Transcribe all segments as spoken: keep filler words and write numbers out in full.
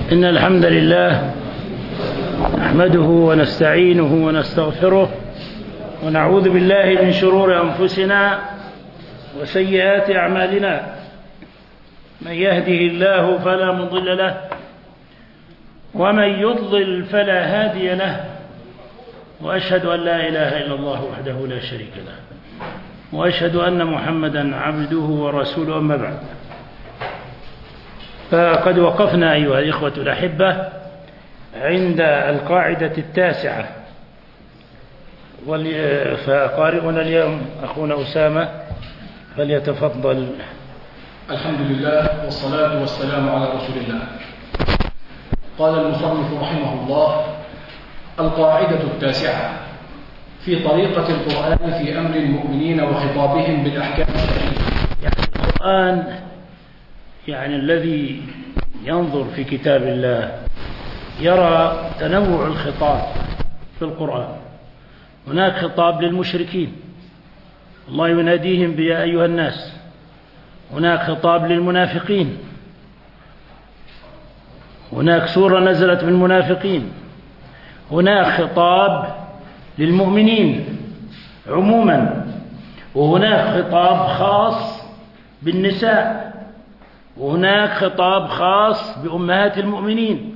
إن الحمد لله نحمده ونستعينه ونستغفره ونعوذ بالله من شرور أنفسنا وسيئات أعمالنا. من يهده الله فلا مضل له ومن يضلل فلا هادي له، وأشهد أن لا إله إلا الله وحده لا شريك له، وأشهد أن محمدا عبده ورسوله. أما بعد، فقد وقفنا أيها الإخوة الأحبة عند القاعدة التاسعة، فقارئنا اليوم أخونا أسامة فليتفضل. الحمد لله والصلاة والسلام على رسول الله. قال المصنف رحمه الله: القاعدة التاسعة في طريقة القرآن في أمر المؤمنين وخطابهم بالأحكام الشرعية. يعني القرآن يعني الذي ينظر في كتاب الله يرى تنوع الخطاب في القرآن. هناك خطاب للمشركين، الله يناديهم بيا أيها الناس. هناك خطاب للمنافقين، هناك سورة نزلت بالمنافقين. هناك خطاب للمؤمنين عموما، وهناك خطاب خاص بالنساء، وهناك خطاب خاص بأمهات المؤمنين.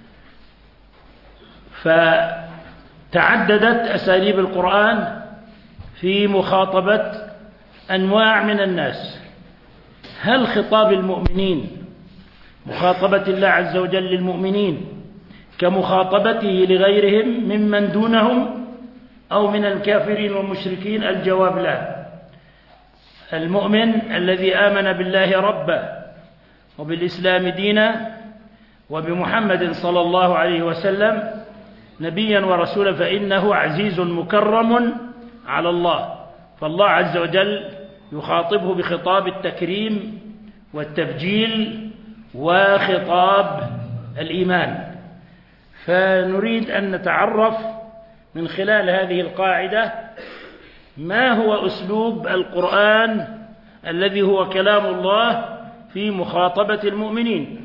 فتعددت أساليب القرآن في مخاطبة أنواع من الناس. هل خطاب المؤمنين مخاطبة الله عز وجل للمؤمنين كمخاطبته لغيرهم ممن دونهم أو من الكافرين والمشركين؟ الجواب لا. المؤمن الذي آمن بالله ربا وبالإسلام دينا وبمحمد صلى الله عليه وسلم نبيا ورسولا فإنه عزيز مكرم على الله، فالله عز وجل يخاطبه بخطاب التكريم والتبجيل وخطاب الإيمان. فنريد أن نتعرف من خلال هذه القاعدة ما هو أسلوب القرآن الذي هو كلام الله في مخاطبة المؤمنين.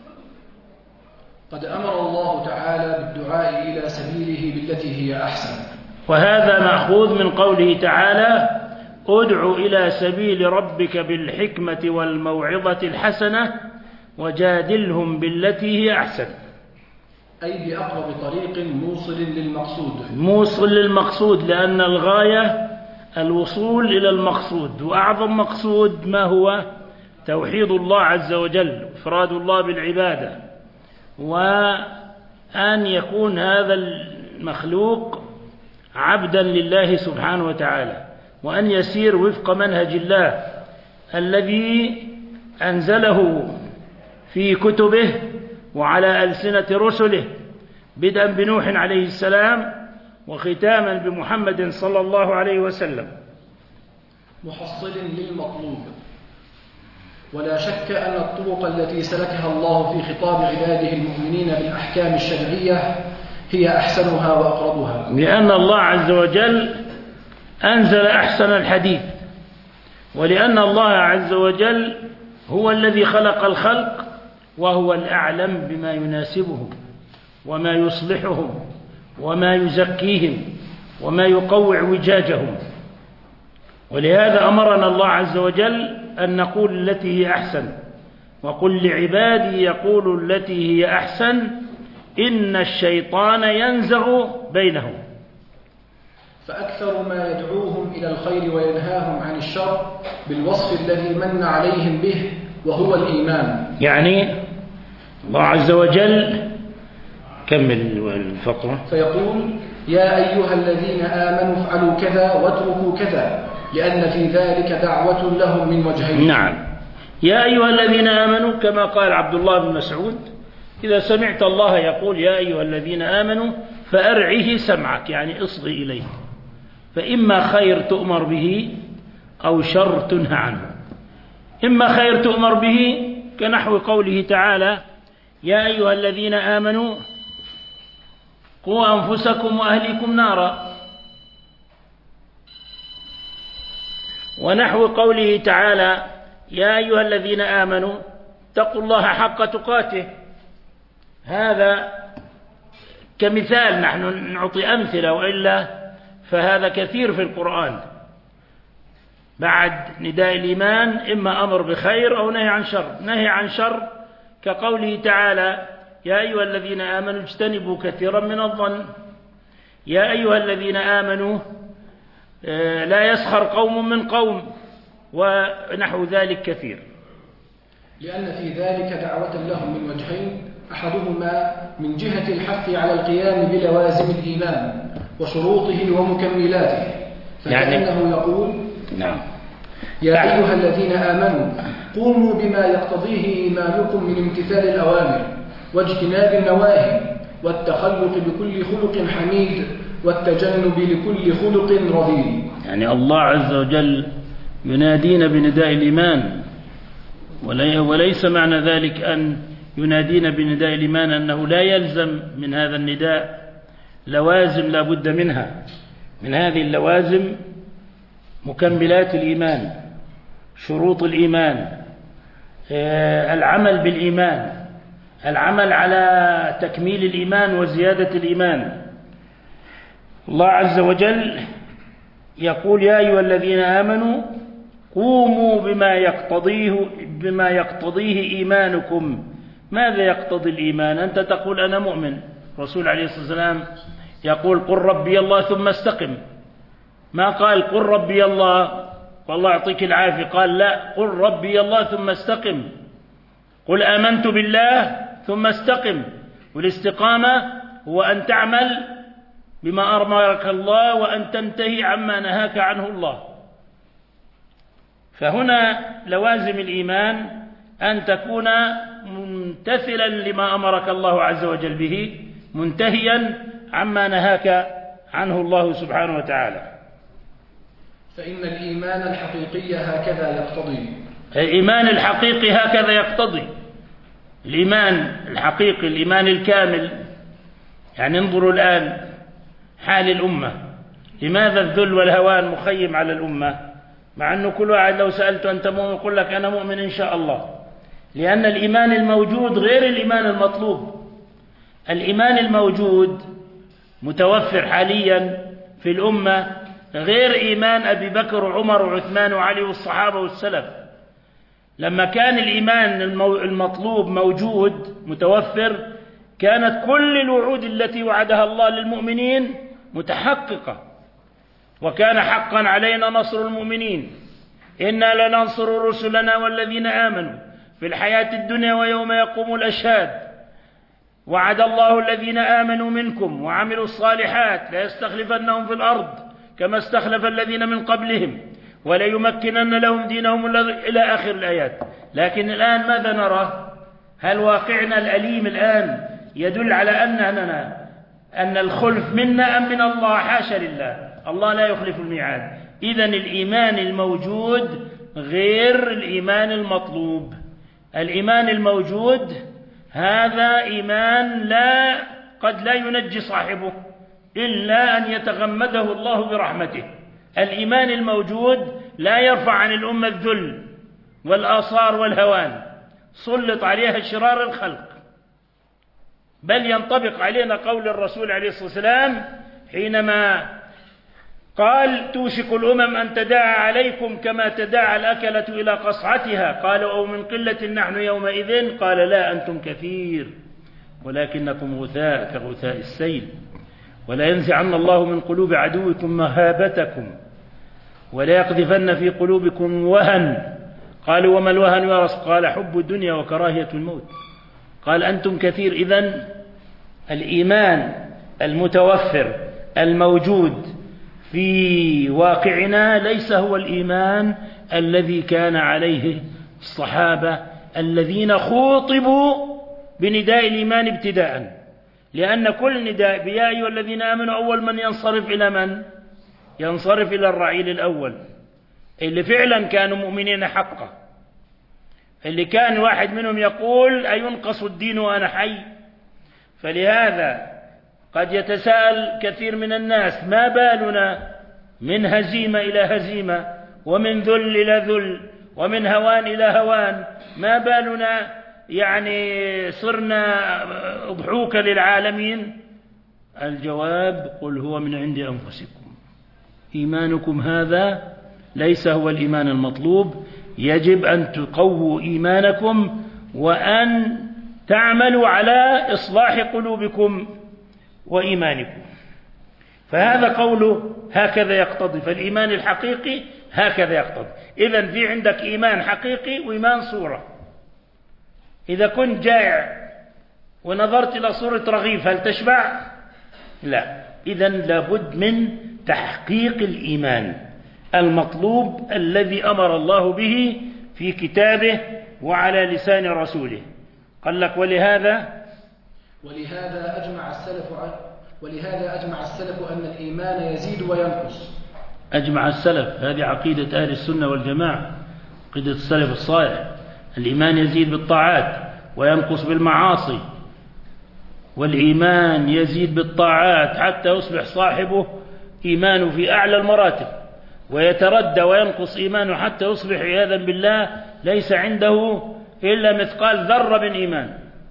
قد أمر الله تعالى بالدعاء إلى سبيله بالتي هي أحسن، وهذا مأخوذ من قوله تعالى: ادع إلى سبيل ربك بالحكمة والموعظة الحسنة وجادلهم بالتي هي أحسن، أي بأقرب طريق موصل للمقصود. موصل للمقصود، لأن الغاية الوصول إلى المقصود، وأعظم مقصود ما هو؟ توحيد الله عز وجل، إفراد الله بالعبادة، وأن يكون هذا المخلوق عبدا لله سبحانه وتعالى، وأن يسير وفق منهج الله الذي أنزله في كتبه وعلى ألسنة رسله، بدءا بنوح عليه السلام وختاما بمحمد صلى الله عليه وسلم. محصل للمطلوب. ولا شك أن الطرق التي سلكها الله في خطاب عباده المؤمنين بالأحكام الشرعية هي أحسنها وأقربها، لأن الله عز وجل أنزل أحسن الحديث، ولأن الله عز وجل هو الذي خلق الخلق، وهو الأعلم بما يناسبهم وما يصلحهم وما يزكيهم وما يقوع وجاجهم. ولهذا أمرنا الله عز وجل أن نقول التي هي أحسن: وقل لعبادي يقولوا التي هي أحسن إن الشيطان ينزغ بينهم. فأكثر ما يدعوهم إلى الخير وينهاهم عن الشر بالوصف الذي من عليهم به، وهو الإيمان. يعني الله عز وجل كمل الفقرة فيقول: يا أيها الذين آمنوا افعلوا كذا واتركوا كذا، لأن في ذلك دعوة لهم من وجهين. نعم، يا أيها الذين آمنوا، كما قال عبد الله بن مسعود: إذا سمعت الله يقول يا أيها الذين آمنوا فأرعه سمعك، يعني اصغي إليه، فإما خير تؤمر به أو شر تنهى عنه. إما خير تؤمر به كنحو قوله تعالى: يا أيها الذين آمنوا قوا أنفسكم وأهليكم نارا، ونحو قوله تعالى: يا أيها الذين آمنوا اتقوا الله حق تقاته. هذا كمثال، نحن نعطي أمثلة، وإلا فهذا كثير في القرآن. بعد نداء الإيمان إما أمر بخير أو نهي عن شر. نهي عن شر كقوله تعالى: يا أيها الذين آمنوا اجتنبوا كثيرا من الظن. يا أيها الذين آمنوا لا يسخر قوم من قوم، ونحو ذلك كثير. لأن في ذلك دعوة لهم من وجهين: أحدهما من جهة الحث على القيام بلوازم الإيمان وشروطه ومكملاته، فكأنه يقول: نعم. يا أيها الذين آمنوا قوموا بما يقتضيه إيمانكم من امتثال الأوامر واجتناب النواهي والتخلق بكل خلق حميد والتجنب لكل خلق رذيل. يعني الله عز وجل ينادينا بنداء الإيمان، وليس معنى ذلك أن ينادينا بنداء الإيمان أنه لا يلزم من هذا النداء لوازم لا بد منها. من هذه اللوازم مكملات الإيمان، شروط الإيمان، العمل بالإيمان، العمل على تكميل الإيمان وزيادة الإيمان. الله عز وجل يقول: يا أيها الذين آمنوا قوموا بما يقتضيه بما يقتضيه إيمانكم. ماذا يقتضي الإيمان؟ أنت تقول أنا مؤمن، الرسول عليه الصلاة والسلام يقول: قل ربي الله ثم استقم. ما قال قل ربي الله والله يعطيك العافية، قال لا، قل ربي الله ثم استقم. قل آمنت بالله ثم استقم. والاستقامة هو أن تعمل بما أمرك الله وأن تنتهي عما نهاك عنه الله. فهنا لوازم الإيمان أن تكون ممتثلا لما أمرك الله عز وجل به، منتهيا عما نهاك عنه الله سبحانه وتعالى. فإن الإيمان الحقيقي هكذا يقتضي. الإيمان الحقيقي هكذا يقتضي. الإيمان الحقيقي، الإيمان الكامل. يعني انظروا الآن حال الأمة، لماذا الذل والهوان مخيم على الأمة؟ مع أنه كل واحد لو سألته أنت مؤمن يقول لك أنا مؤمن إن شاء الله. لأن الإيمان الموجود غير الإيمان المطلوب. الإيمان الموجود متوفر حاليا في الأمة غير إيمان أبي بكر وعمر وعثمان وعلي والصحابة والسلف. لما كان الإيمان المطلوب موجود متوفر، كانت كل الوعود التي وعدها الله للمؤمنين متحققة، وكان حقا علينا نصر المؤمنين. إنا لننصر رسلنا والذين آمنوا في الحياة الدنيا ويوم يقوم الأشهاد. وعد الله الذين آمنوا منكم وعملوا الصالحات ليستخلفنهم في الأرض كما استخلف الذين من قبلهم وليمكنن لهم دينهم إلى آخر الآيات. لكن الآن ماذا نرى؟ هل واقعنا الأليم الآن يدل على أننا أن الخلف منا أم من الله؟ حاشا لله، الله لا يخلف الميعاد. إذن الإيمان الموجود غير الإيمان المطلوب. الإيمان الموجود هذا إيمان لا قد لا ينجي صاحبه إلا أن يتغمده الله برحمته. الإيمان الموجود لا يرفع عن الأمة الذل والآصار والهوان، سلط عليها شرار الخلق، بل ينطبق علينا قول الرسول عليه الصلاة والسلام حينما قال: توشك الأمم أن تداعى عليكم كما تداعى الأكلة إلى قصعتها. قالوا: أو من قلة نحن يومئذ؟ قال: لا، أنتم كثير ولكنكم غثاء كغثاء السيل. ولا ينزعن الله من قلوب عدوكم مهابتكم ولا يقذفن في قلوبكم وهن. قالوا: وما الوهن يا رسول؟ قال: حب الدنيا وكراهية الموت. قال: أنتم كثير. إذن الإيمان المتوفر الموجود في واقعنا ليس هو الإيمان الذي كان عليه الصحابة الذين خوطبوا بنداء الإيمان ابتداء. لأن كل نداء بيا أيها الذين آمنوا أول من ينصرف إلى من؟ ينصرف إلى الرعيل الأول اللي فعلا كانوا مؤمنين حقا، اللي كان واحد منهم يقول: أينقص الدين وأنا حي؟ فلهذا قد يتساءل كثير من الناس: ما بالنا من هزيمة إلى هزيمة، ومن ذل إلى ذل، ومن هوان إلى هوان؟ ما بالنا يعني صرنا أضحوك للعالمين؟ الجواب: قل هو من عند أنفسكم. إيمانكم هذا ليس هو الإيمان المطلوب. يجب أن تقووا إيمانكم وأن تعملوا على إصلاح قلوبكم وإيمانكم. فهذا قوله هكذا يقتضي، فالإيمان الحقيقي هكذا يقتضي. إذن في عندك إيمان حقيقي وإيمان صورة. إذا كنت جائع ونظرت إلى صورة رغيف هل تشبع؟ لا. إذن لابد من تحقيق الإيمان المطلوب الذي أمر الله به في كتابه وعلى لسان رسوله. قال لك: ولهذا ولهذا أجمع السلف ولهذا أجمع السلف أن الإيمان يزيد وينقص. أجمع السلف، هذه عقيدة أهل السنة والجماعة، عقيدة السلف الصالح. الإيمان يزيد بالطاعات وينقص بالمعاصي، والإيمان يزيد بالطاعات حتى يصبح صاحبه إيمانه في أعلى المراتب، ويتردى وينقص إيمانه حتى يصبح عياذا بالله ليس عنده إلا مثقال ذرة من إيمان.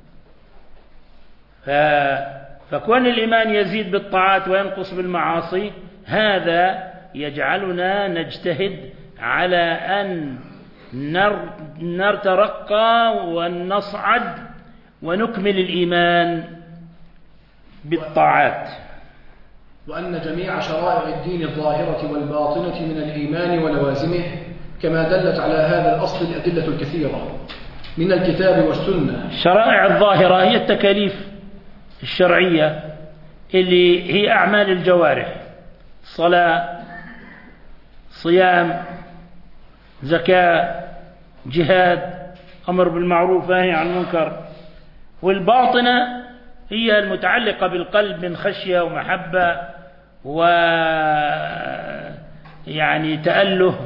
ف... فكون الإيمان يزيد بالطاعات وينقص بالمعاصي، هذا يجعلنا نجتهد على أن نر... نرترقى ونصعد ونكمل الإيمان بالطاعات. وأن جميع شرائع الدين الظاهرة والباطنة من الإيمان ولوازمه، كما دلت على هذا الأصل الأدلة الكثيرة من الكتاب والسنة. الشرائع الظاهرة هي التكاليف الشرعية اللي هي أعمال الجوارح: صلاة، صيام، زكاة، جهاد، أمر بالمعروف، نهي عن المنكر. والباطنة هي المتعلقة بالقلب من خشية ومحبة ويعني تأله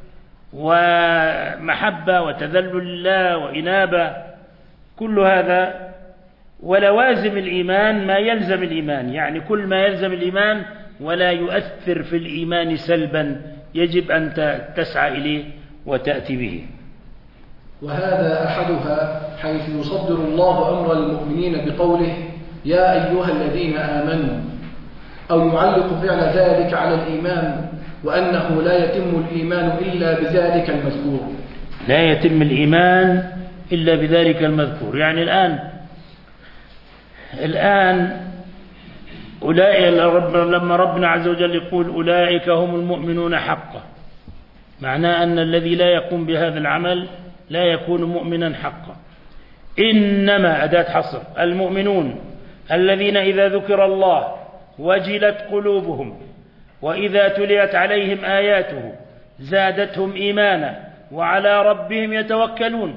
ومحبة وتذلل لله وإنابة، كل هذا. ولوازم الإيمان ما يلزم الإيمان، يعني كل ما يلزم الإيمان ولا يؤثر في الإيمان سلبا يجب أن تسعى إليه وتأتي به. وهذا أحدها حيث يصدر الله أمر المؤمنين بقوله: يا أيها الذين آمنوا، أو يعلق فعل ذلك على الإيمان، وأنه لا يتم الإيمان إلا بذلك المذكور. لا يتم الإيمان إلا بذلك المذكور. يعني الآن الآن أولئك لما ربنا عز وجل يقول أولئك هم المؤمنون حقا، معناه أن الذي لا يقوم بهذا العمل لا يكون مؤمنا حقا. إنما أداة حصر: المؤمنون الذين إذا ذكر الله وجلت قلوبهم وإذا تليت عليهم آياته زادتهم إيمانا وعلى ربهم يتوكلون.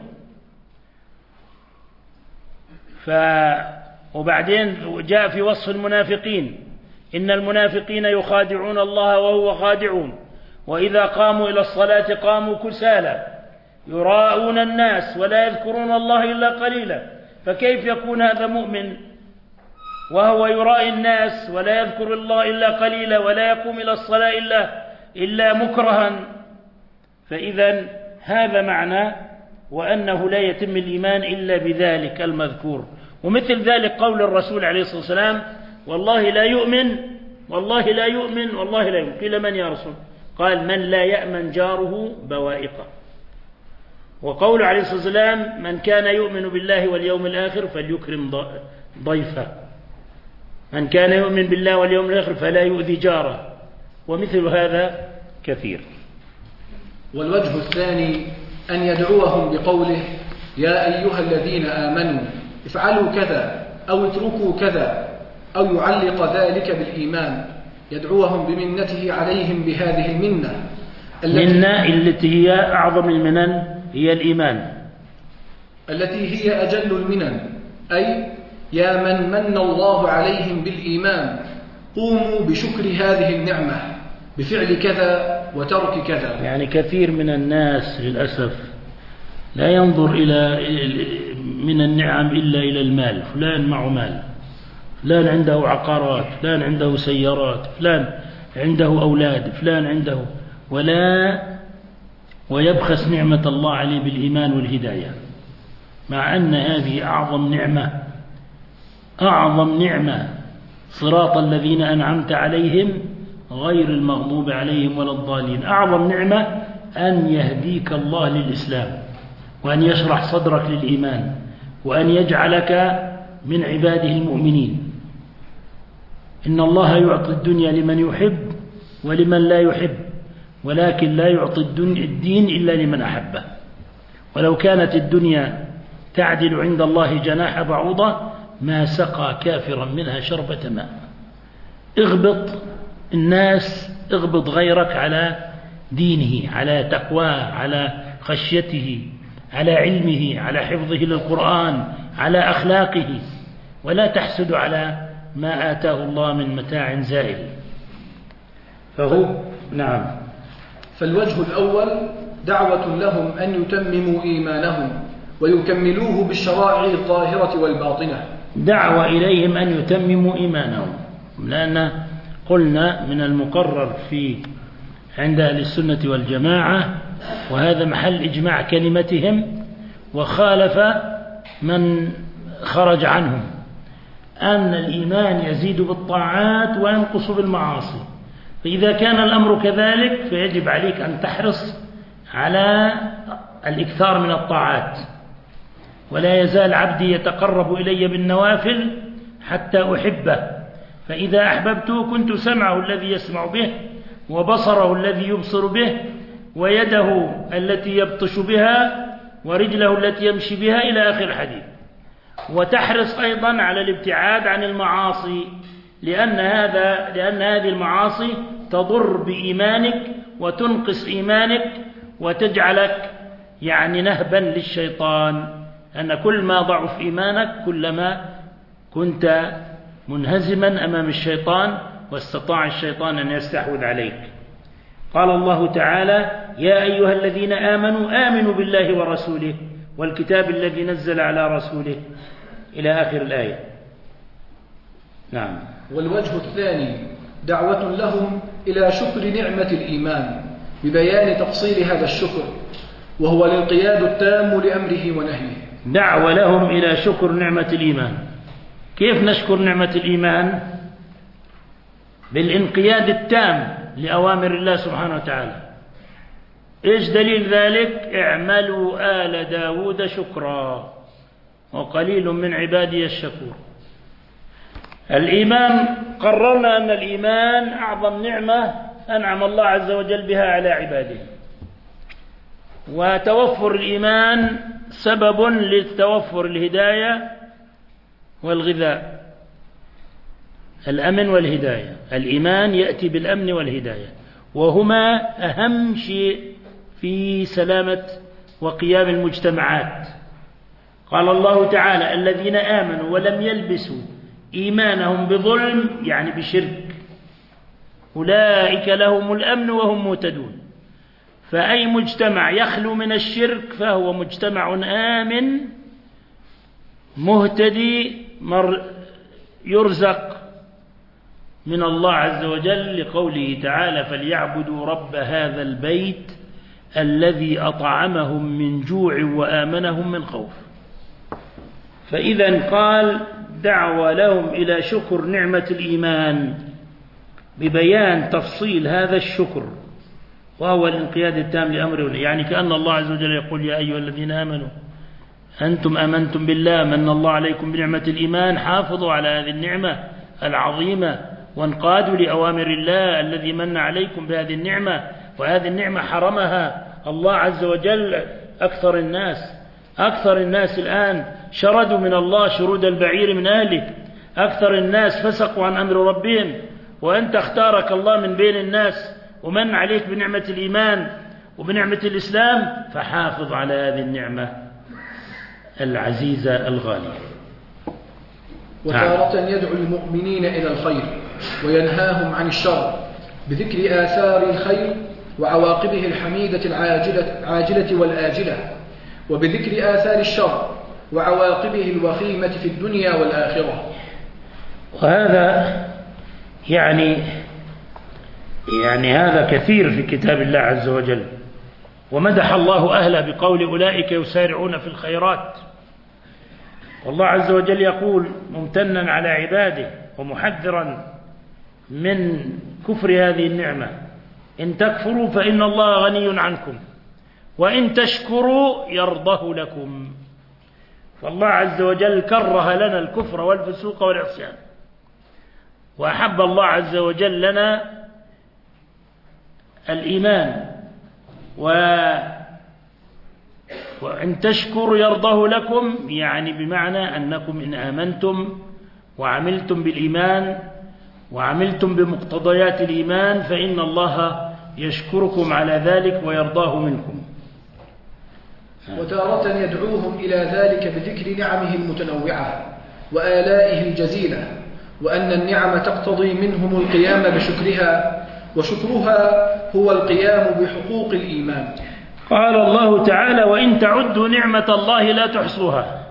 ف وبعدين جاء في وصف المنافقين: إن المنافقين يخادعون الله وهو خادعون، وإذا قاموا إلى الصلاة قاموا كسالى يراءون الناس ولا يذكرون الله إلا قليلا. فكيف يكون هذا مؤمن وهو يرائي الناس ولا يذكر الله إلا قليلا ولا يقوم إلى الصلاة إلا, إلا مكرها؟ فإذا هذا معنى وأنه لا يتم الإيمان إلا بذلك المذكور. ومثل ذلك قول الرسول عليه الصلاة والسلام: والله لا يؤمن، والله لا يؤمن، والله لا يؤمن. قيل: من يا رسول؟ قال: من لا يأمن جاره بوائقه. وقول عليه الصلاة والسلام: من كان يؤمن بالله واليوم الآخر فليكرم ضيفه، من كان يؤمن بالله واليوم الآخر فلا يؤذي جاره. ومثل هذا كثير. والوجه الثاني أن يدعوهم بقوله: يا أيها الذين آمنوا افعلوا كذا أو اتركوا كذا، أو يعلق ذلك بالإيمان، يدعوهم بمنته عليهم بهذه المنة المنة التي هي أعظم المنن، هي الإيمان، التي هي أجل المنن. أي يا من من الله عليهم بالإيمان، قوموا بشكر هذه النعمة بفعل كذا وترك كذا. يعني كثير من الناس للأسف لا ينظر إلى من النعم إلا إلى المال. فلان معه مال، فلان عنده عقارات، فلان عنده سيارات، فلان عنده أولاد، فلان عنده، ولا ويبخس نعمة الله عليه بالإيمان والهداية. مع أن هذه أعظم نعمة، أعظم نعمة، صراط الذين أنعمت عليهم غير المغضوب عليهم ولا الضالين. أعظم نعمة أن يهديك الله للإسلام، وأن يشرح صدرك للإيمان، وأن يجعلك من عباده المؤمنين. إن الله يعطي الدنيا لمن يحب ولمن لا يحب، ولكن لا يعطي الدين إلا لمن أحبه. ولو كانت الدنيا تعدل عند الله جناح بعوضة ما سقى كافرا منها شربة ماء. اغبط الناس، اغبط غيرك على دينه، على تقواه، على خشيته، على علمه، على حفظه للقرآن، على أخلاقه، ولا تحسد على ما آتاه الله من متاع زائل. فهو نعم. فالوجه الأول دعوة لهم أن يتمموا إيمانهم ويكملوه بالشرائع الظاهرة والباطنة. دعوة إليهم أن يتمموا إيمانهم، لأن قلنا من المقرر في عند أهل السنة والجماعة، وهذا محل إجماع كلمتهم وخالف من خرج عنهم، أن الإيمان يزيد بالطاعات وينقص بالمعاصي. فإذا كان الأمر كذلك فيجب عليك أن تحرص على الإكثار من الطاعات. ولا يزال عبدي يتقرب إلي بالنوافل حتى أحبه، فإذا أحببته كنت سمعه الذي يسمع به، وبصره الذي يبصر به، ويده التي يبطش بها، ورجله التي يمشي بها، إلى آخر الحديث. وتحرص أيضا على الابتعاد عن المعاصي، لأن هذا لأن هذه المعاصي تضر بإيمانك وتنقص إيمانك وتجعلك يعني نهبا للشيطان، أن كل ما ضعف إيمانك كلما كنت منهزما أمام الشيطان، واستطاع الشيطان أن يستحوذ عليك. قال الله تعالى: يا أيها الذين آمنوا آمنوا بالله ورسوله والكتاب الذي نزل على رسوله، إلى آخر الآية. نعم. والوجه الثاني دعوة لهم إلى شكر نعمة الإيمان ببيان تفصيل هذا الشكر، وهو الانقياد التام لأمره ونهيه. دعوة لهم إلى شكر نعمة الإيمان. كيف نشكر نعمة الإيمان؟ بالانقياد التام لأوامر الله سبحانه وتعالى. إيش دليل ذلك؟ اعملوا آل داود شكرا وقليل من عبادي الشكور. الإيمان، قررنا أن الإيمان أعظم نعمة أنعم الله عز وجل بها على عباده، وتوفر الإيمان سبب لتوفر الهداية والغذاء، الأمن والهداية. الإيمان يأتي بالأمن والهداية، وهما أهم شيء في سلامة وقيام المجتمعات. قال الله تعالى: الذين آمنوا ولم يلبسوا إيمانهم بظلم، يعني بشرك، أولئك لهم الأمن وهم مهتدون. فأي مجتمع يخلو من الشرك فهو مجتمع آمن مهتدي يرزق من الله عز وجل، لقوله تعالى: فليعبدوا رب هذا البيت الذي أطعمهم من جوع وآمنهم من خوف. فإذا قال: دعوة لهم إلى شكر نعمة الإيمان ببيان تفصيل هذا الشكر، وهو الانقياد التام لأمره. يعني كأن الله عز وجل يقول: يا أيها الذين آمنوا أنتم آمنتم بالله، من الله عليكم بنعمة الإيمان، حافظوا على هذه النعمة العظيمة وانقادوا لأوامر الله الذي من عليكم بهذه النعمة. وهذه النعمة حرمها الله عز وجل أكثر الناس. أكثر الناس الآن شردوا من الله شرود البعير من أهله، أكثر الناس فسقوا عن أمر ربهم، وأنت اختارك الله من بين الناس ومن عليك بنعمة الإيمان وبنعمة الإسلام، فحافظ على هذه النعمة العزيزة الغالية. وتارة يدعو المؤمنين إلى الخير وينهاهم عن الشر بذكر آثار الخير وعواقبه الحميدة العاجلة عاجلة والآجلة، وبذكر آثار الشر وعواقبه الوخيمة في الدنيا والآخرة. وهذا يعني يعني هذا كثير في كتاب الله عز وجل. ومدح الله أهله بقول: أولئك يسارعون في الخيرات والله عز وجل يقول ممتنا على عباده ومحذرا من كفر هذه النعمة: إن تكفروا فإن الله غني عنكم وإن تشكروا يرضه لكم. فالله عز وجل كره لنا الكفر والفسوق والعصيان، وأحب الله عز وجل لنا الإيمان، و وإن تشكروا يرضه لكم، يعني بمعنى أنكم إن آمنتم وعملتم بالإيمان وعملتم بمقتضيات الإيمان فإن الله يشكركم على ذلك ويرضاه منكم. وتارة يدعوهم إلى ذلك بذكر نعمه المتنوعة وآلائه الجزيلة، وأن النعم تقتضي منهم القيام بشكرها، وشكرها هو القيام بحقوق الإيمان. قال الله تعالى: وإن تعدوا نعمة الله لا تحصوها.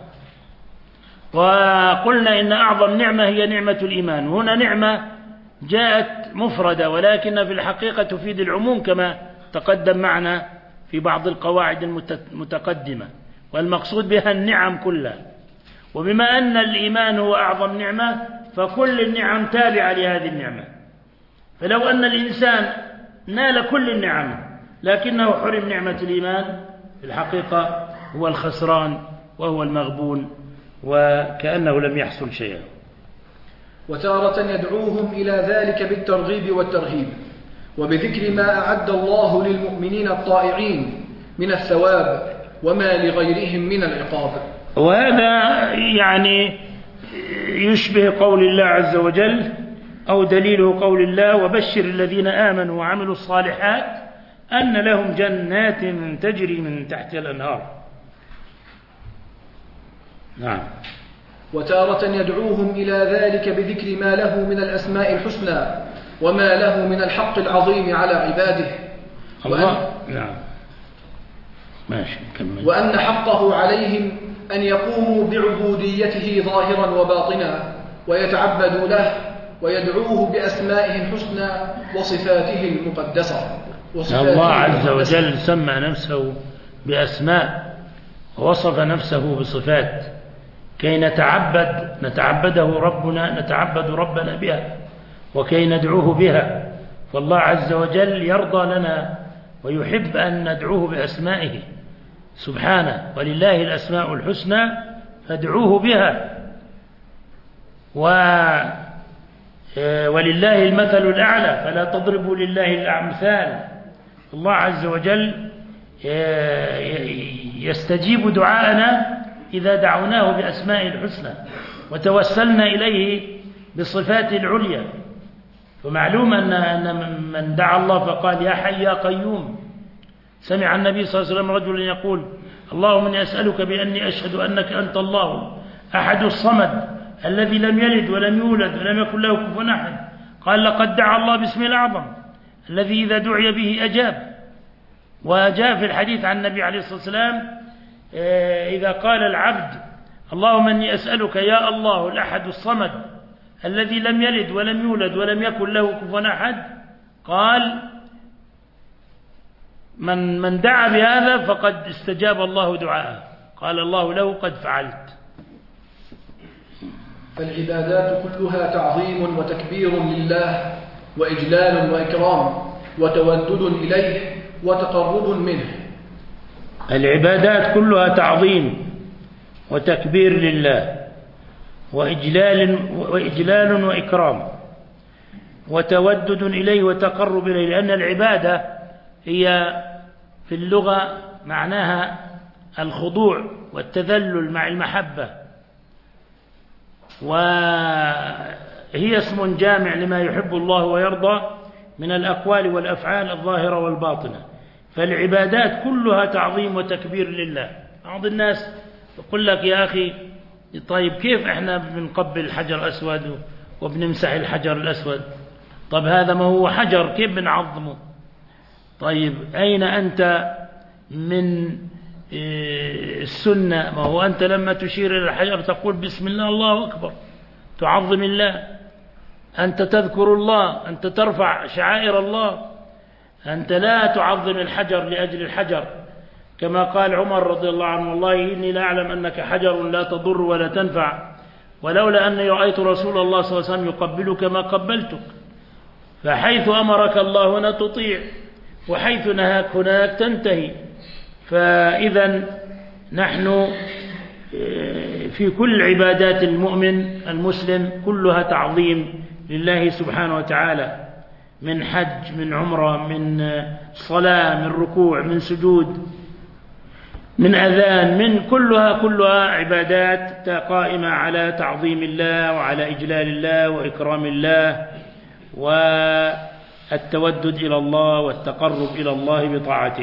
وقلنا إن أعظم نعمة هي نعمة الإيمان. هنا نعمة جاءت مفردة ولكن في الحقيقة تفيد العموم كما تقدم معنا في بعض القواعد المتقدمة، والمقصود بها النعم كلها. وبما أن الإيمان هو أعظم نعمة فكل النعم تابعة لهذه النعمة. فلو أن الإنسان نال كل النعم لكنه حرم نعمة الإيمان في الحقيقة هو الخسران وهو المغبون، وكأنه لم يحصل شيئا. وتارة يدعوهم إلى ذلك بالترغيب والترهيب، وبذكر ما أعد الله للمؤمنين الطائعين من الثواب وما لغيرهم من العقاب. وهذا يعني يشبه قول الله عز وجل، أو دليله قول الله: وبشر الذين آمنوا وعملوا الصالحات أن لهم جنات تجري من تحتها الأنهار. نعم. وتارة يدعوهم إلى ذلك بذكر ما له من الأسماء الحسنى وما له من الحق العظيم على عباده، الله. نعم. ماشي كمل. وأن حقه عليهم أن يقوموا بعبوديته ظاهرا وباطنا ويتعبدوا له ويدعوه بأسمائه الحسنى وصفاته المقدسة. الله عز وجل سمى نفسه بأسماء ووصف نفسه بصفات كي نتعبد نتعبده ربنا نتعبد ربنا بها وكي ندعوه بها. فالله عز وجل يرضى لنا ويحب أن ندعوه بأسمائه سبحانه: ولله الأسماء الحسنى فادعوه بها، و ولله المثل الأعلى فلا تضربوا لله الأمثال. الله عز وجل يستجيب دعاءنا إذا دعوناه بأسمائه الحسنى وتوسلنا إليه بصفاته العليا. فمعلوم أن من دعا الله فقال: يا حي يا قيوم. سمع النبي صلى الله عليه وسلم رجلا يقول: اللهم إني أسألك بأني أشهد أنك أنت الله أحد الصمد الذي لم يلد ولم يولد ولم يكن له كفوا أحد. قال: لقد دعا الله باسمه الأعظم الذي إذا دعي به أجاب. وجاء في الحديث عن النبي عليه الصلاة والسلام إذا قال العبد: اللهم إني أسألك يا الله الأحد الصمد الذي لم يلد ولم يولد ولم يكن له كفوا أحد، قال: من من دعا بهذا فقد استجاب الله دعاءه. قال الله له: قد فعلت. فالعبادات كلها تعظيم وتكبير لله وإجلال وإكرام وتودد إليه وتقرب منه. العبادات كلها تعظيم وتكبير لله وإجلال, وإجلال وإكرام وتودد إليه وتقرب إليه، لأن العبادة هي في اللغة معناها الخضوع والتذلل مع المحبة، وهي اسم جامع لما يحب الله ويرضى من الأقوال والأفعال الظاهرة والباطنة. فالعبادات كلها تعظيم وتكبير لله. بعض الناس يقول لك: يا أخي طيب كيف إحنا بنقبل الحجر الأسود وبنمسح الحجر الأسود؟ طب هذا ما هو حجر، كيف بنعظمه؟ طيب أين أنت من السنة؟ ما هو أنت لما تشير إلى الحجر تقول بسم الله الله أكبر، تعظم الله، أنت تذكر الله، أنت ترفع شعائر الله، أنت لا تعظم الحجر لأجل الحجر، كما قال عمر رضي الله عنه: والله إني لا أعلم أنك حجر لا تضر ولا تنفع، ولولا أني رأيت رسول الله صلى الله عليه وسلم يقبلك ما قبلتك. فحيث أمرك الله هنا تطيع، وحيث نهاك هناك تنتهي. فإذا نحن في كل عبادات المؤمن المسلم كلها تعظيم لله سبحانه وتعالى، من حج، من عمرة، من صلاة، من ركوع، من سجود، من أذان، من كلها كلها عبادات قائمة على تعظيم الله وعلى إجلال الله وإكرام الله والتودد إلى الله والتقرب إلى الله بطاعته.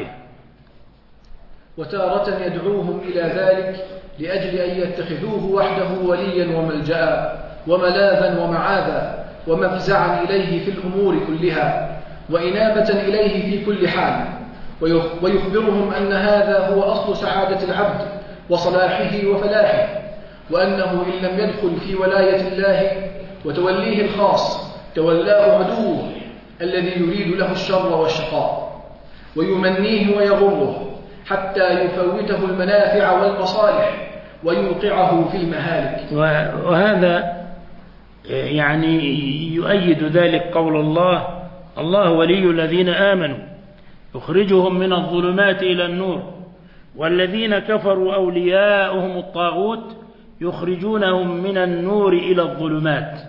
وتارة يدعوهم إلى ذلك لأجل أن يتخذوه وحده وليا وملجأ وملاذا ومعاذا ومفزعا إليه في الأمور كلها وإنابة إليه في كل حال، ويخبرهم أن هذا هو أصل سعادة العبد وصلاحه وفلاحه، وأنه إن لم يدخل في ولاية الله وتوليه الخاص تولاه عدوه الذي يريد له الشر والشقاء ويمنيه ويغره حتى يفوته المنافع والمصالح ويوقعه في المهالك. وهذا يعني يؤيد ذلك قول الله: الله ولي الذين آمنوا يخرجهم من الظلمات إلى النور، والذين كفروا أولياؤهم الطاغوت يخرجونهم من النور إلى الظلمات.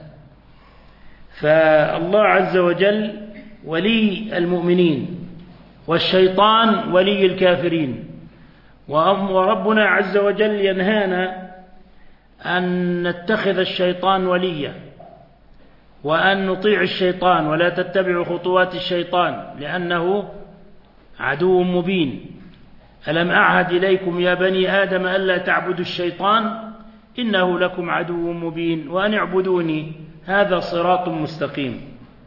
فالله عز وجل ولي المؤمنين، والشيطان ولي الكافرين. وربنا عز وجل ينهانا أن نتخذ الشيطان وليا، وأن نطيع الشيطان ولا تتبعوا خطوات الشيطان لأنه عدو مبين. ألم أعهد إليكم يا بني آدم ألا تعبدوا الشيطان إنه لكم عدو مبين وأن اعبدوني هذا صراط مستقيم.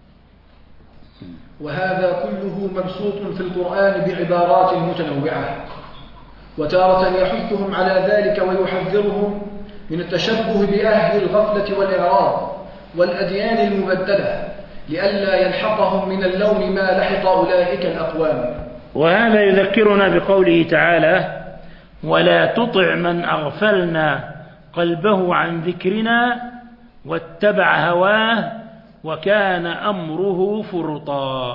وهذا كله مبسوط في القرآن بعبارات متنوعة، وتارة يحثهم على ذلك ويحذرهم من التشبه بأهل الغفلة والإعراض والأديان المبدلة لئلا يلحقهم من اللوم ما لحق أولئك الأقوام. وهذا يذكرنا بقوله تعالى: ولا تطع من أغفلنا قلبه عن ذكرنا واتبع هواه وكان أمره فرطا.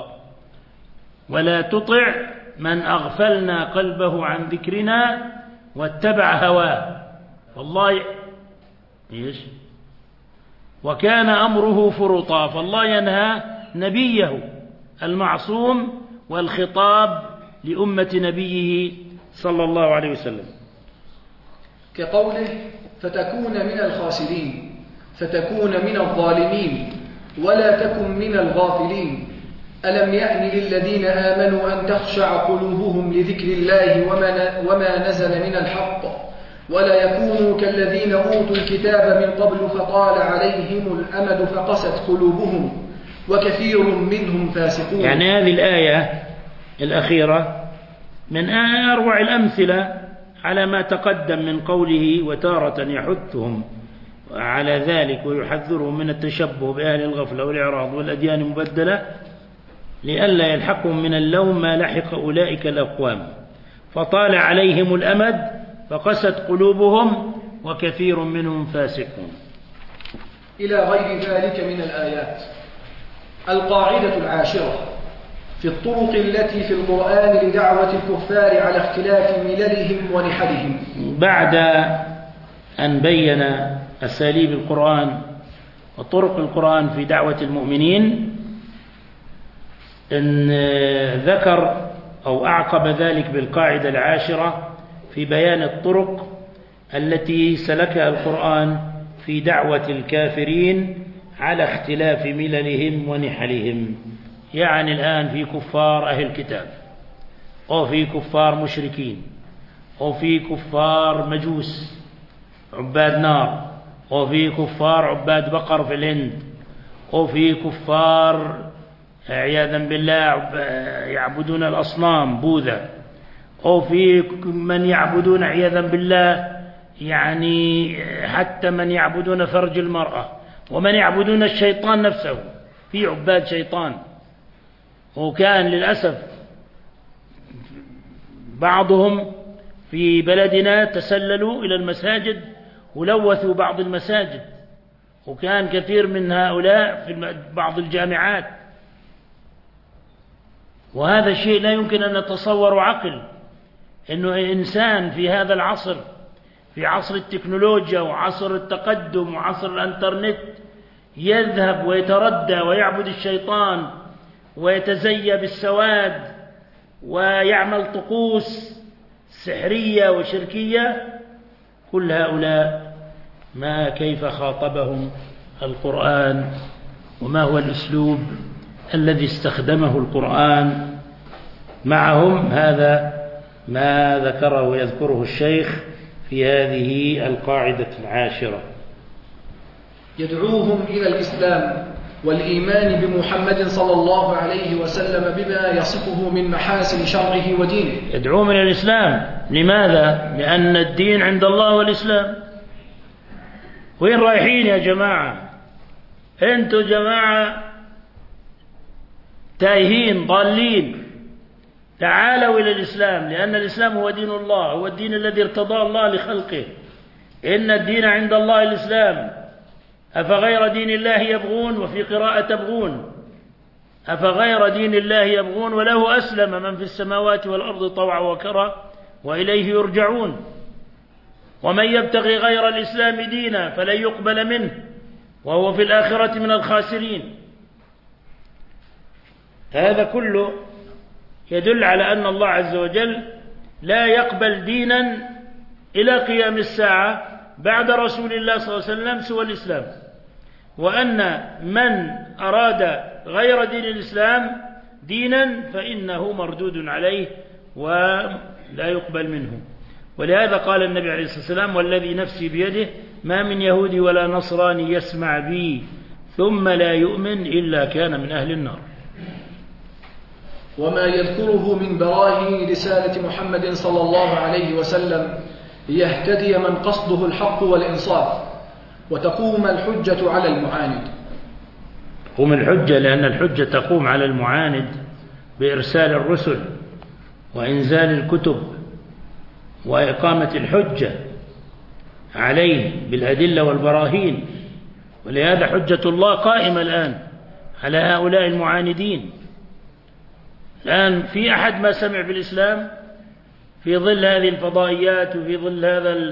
ولا تطع من أغفلنا قلبه عن ذكرنا واتبع هواه، والله إيش وكان أمره فرطا. فالله ينهى نبيه المعصوم والخطاب لأمة نبيه صلى الله عليه وسلم، كقوله: فتكون من الخاسرين، فتكون من الظالمين، ولا تكن من الغافلين. ألم يأن للذين آمنوا أن تخشع قلوبهم لذكر الله وما, وما نزل من الحق، ولا يكونوا كالذين أوتوا الكتاب من قبل فطال عليهم الأمد فقست قلوبهم وكثير منهم فاسقون. يعني هذه الآية الأخيرة من أروع الأمثلة على ما تقدم من قوله: وتارة يحثهم على ذلك ويحذرهم من التشبه بأهل الغفلة والإعراض والأديان المبدلة لئلا يلحقهم من اللوم ما لحق أولئك الأقوام، فطال عليهم الأمد فقست قلوبهم وكثير منهم فاسقون. إلى غير ذلك من الآيات. القاعدة العاشرة في الطرق التي في القرآن لدعوة الكفار على اختلاف مللهم ونحلهم. بعد أن بين أساليب القرآن وطرق القرآن في دعوة المؤمنين، إن ذكر أو أعقب ذلك بالقاعدة العاشرة في بيان الطرق التي سلكها القرآن في دعوة الكافرين على اختلاف مللهم ونحلهم. يعني الآن في كفار أهل الكتاب، وفي كفار مشركين، وفي كفار مجوس عباد نار، وفي كفار عباد بقر في الهند، وفي كفار عياذا بالله يعبدون الأصنام بوذا، وفي من يعبدون عياذا بالله يعني حتى من يعبدون فرج المرأة، ومن يعبدون الشيطان نفسه، في عباد شيطان. وكان للأسف بعضهم في بلدنا تسللوا إلى المساجد ولوثوا بعض المساجد، وكان كثير من هؤلاء في بعض الجامعات، وهذا الشيء لا يمكن أن نتصور عقل أنه إنسان في هذا العصر، في عصر التكنولوجيا وعصر التقدم وعصر الانترنت، يذهب ويتردى ويعبد الشيطان ويتزيى بالسواد ويعمل طقوس سحرية وشركية. كل هؤلاء ما كيف خاطبهم القرآن، وما هو الأسلوب الذي استخدمه القرآن معهم. هذا ما ذكره ويذكره الشيخ في هذه القاعدة العاشرة. يدعوهم إلى الإسلام والإيمان بمحمد صلى الله عليه وسلم بما يصفه من محاسن شرعه ودينه. يدعوهم إلى الإسلام، لماذا؟ لأن الدين عند الله والإسلام. وين رايحين يا جماعة؟ أنتوا جماعة تايهين ضالين، تعالوا إلى الإسلام، لأن الإسلام هو دين الله، هو الدين الذي ارتضاه الله لخلقه. إن الدين عند الله الإسلام، أفغير دين الله يبغون، وفي قراءة تبغون، أفغير دين الله يبغون وله أسلم من في السماوات والأرض طوعا وكرها وإليه يرجعون، ومن يبتغي غير الإسلام دينا فلن يقبل منه وهو في الآخرة من الخاسرين. هذا كله يدل على أن الله عز وجل لا يقبل دينا إلى قيام الساعة بعد رسول الله صلى الله عليه وسلم سوى الإسلام، وأن من أراد غير دين الإسلام دينا فإنه مردود عليه ولا يقبل منه. ولهذا قال النبي عليه الصلاة والسلام: والذي نفسي بيده ما من يهودي ولا نصراني يسمع بي ثم لا يؤمن إلا كان من أهل النار. وما يذكره من براهين رسالة محمد صلى الله عليه وسلم ليهتدي من قصده الحق والإنصاف وتقوم الحجة على المعاند. تقوم الحجة لأن الحجة تقوم على المعاند بإرسال الرسل وإنزال الكتب وإقامة الحجة عليه بالأدلة والبراهين. ولهذا حجة الله قائمة الآن على هؤلاء المعاندين. الآن في أحد ما سمع بالإسلام في ظل هذه الفضائيات وفي ظل هذا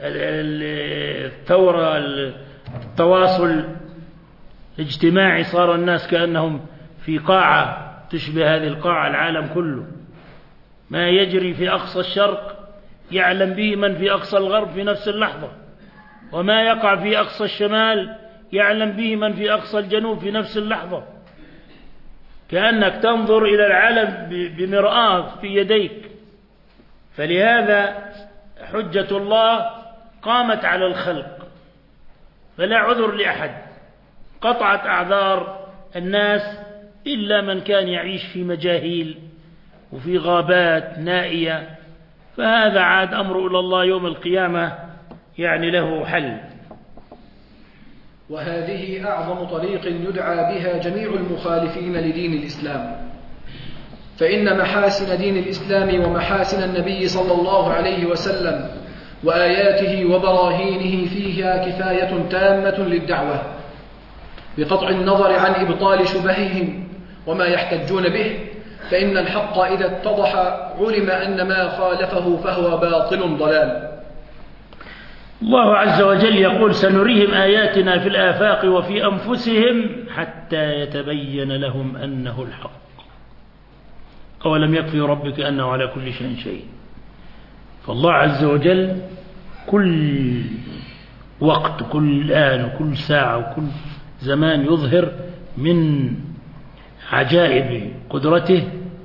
الثورة التواصل الاجتماعي، صار الناس كأنهم في قاعة تشبه هذه القاعة العالم كله، ما يجري في أقصى الشرق يعلم به من في أقصى الغرب في نفس اللحظة، وما يقع في أقصى الشمال يعلم به من في أقصى الجنوب في نفس اللحظة، كأنك تنظر إلى العالم بمرآة في يديك. فلهذا حجة الله قامت على الخلق، فلا عذر لأحد، قطعت أعذار الناس إلا من كان يعيش في مجاهيل وفي غابات نائية، فهذا عاد أمر إلى الله يوم القيامة يعني له حل. وهذه أعظم طريق يدعى بها جميع المخالفين لدين الإسلام، فإن محاسن دين الإسلام ومحاسن النبي صلى الله عليه وسلم وآياته وبراهينه فيها كفاية تامة للدعوة، بقطع النظر عن إبطال شبههم وما يحتجون به، فإن الحق إذا اتضح علم أن ما خالفه فهو باطل ضلال. الله عز وجل يقول: سنريهم آياتنا في الآفاق وفي أنفسهم حتى يتبين لهم أنه الحق. أولم يكفي ربك أنه على كل شيء شيء. فالله عز وجل كل وقت، كل آن وكل ساعة وكل زمان يظهر من عجائب قدرته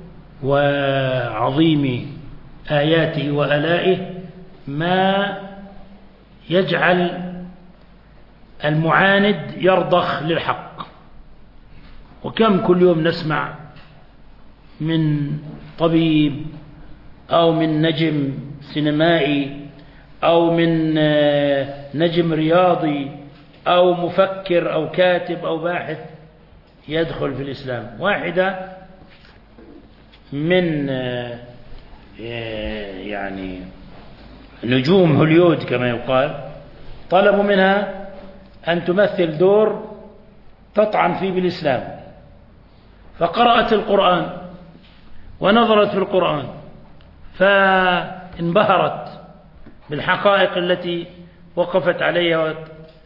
وعظيم آياته وآلائه ما يجعل المعاند يرضخ للحق. وكم كل يوم نسمع من طبيب أو من نجم سينمائي أو من نجم رياضي أو مفكر أو كاتب أو باحث يدخل في الإسلام. واحدة من يعني نجوم هوليود كما يقال، طلبوا منها أن تمثل دور تطعن فيه بالإسلام، فقرأت القرآن ونظرت في القرآن فانبهرت بالحقائق التي وقفت عليها،